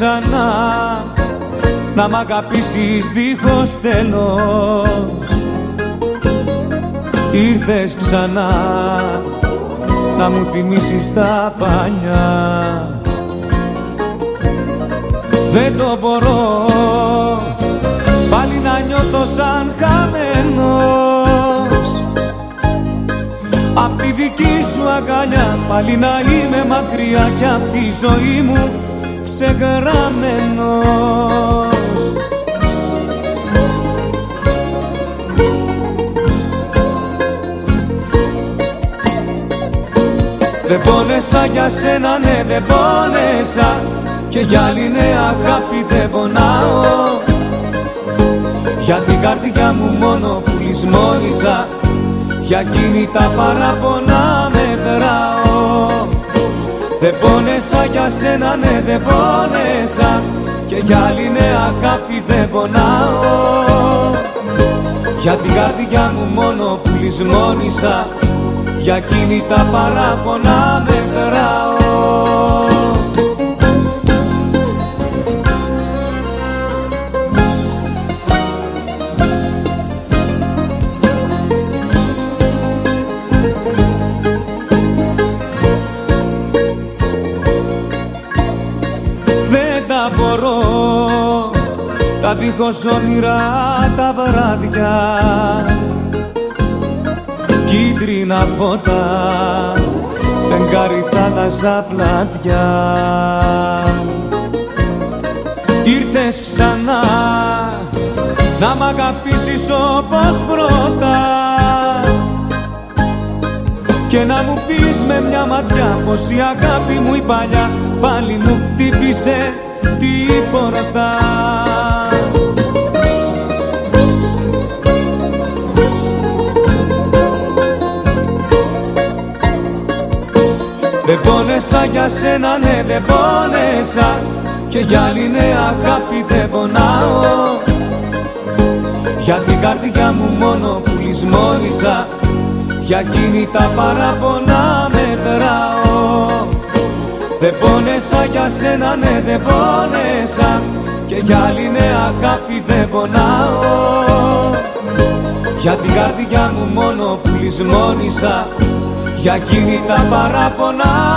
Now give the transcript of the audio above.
ξανά να μ' αγαπήσεις δίχως τέλος. Ήρθες ξανά να μου θυμίσεις τα παλιά. Δεν το μπορώ πάλι να νιώθω σαν χαμένος. Απ' τη δική σου αγκαλιά πάλι να είμαι μακριά κι απ' τη ζωή μου ξεγραμμένος. Δεν πόνεσα για σένα, ναι δεν πόνεσα, και για άλλη νέα αγάπη δεν πονάω. Για την καρδιά μου μόνο που λησμόνησα, για εκείνη τα παράπονα μετράω. Δεν πόνεσα για σένα, ναι δεν πόνεσα, και για άλλη νέα αγάπη δεν πονάω. Για την καρδιά μου μόνο που λησμόνησα, για εκείνη τα παράπονα μετράω. Δεν τα μπορώ τα δίχως όνειρα τα βράδια, κίτρινα φώτα, φεγγάρι θάλασσα πλατιά. Ήρθες ξανά να μ' αγαπήσεις όπως πρώτα, και να μου πεις με μια ματιά πως η αγάπη μου η παλιά πάλι μου χτύπησε την πόρτα. Δεν πόνεσα για σένα, ναι δεν πόνεσα, και για άλλη νέα αγάπη δεν πονάω. Για την καρδιά μου μόνο που λησμόνησα, για εκείνη τα παράπονα μετράω. Δεν πόνεσα για σένα, ναι δεν πόνεσα, και για άλλη νέα αγάπη δεν πονάω. Για την καρδιά μου μόνο που λησμόνησα, για εκείνη τα παράπονα